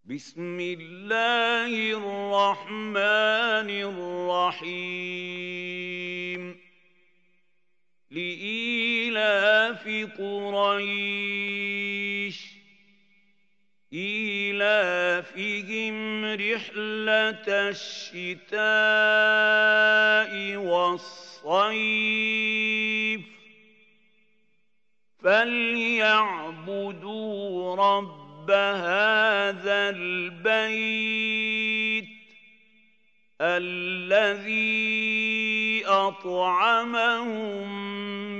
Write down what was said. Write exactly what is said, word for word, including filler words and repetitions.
بسم الله الرحمن الرحيم لإيلاف قريش إيلافهم رحلة الشتاء والصيف فليعبدوا رب هذا البيت الذي أطعمهم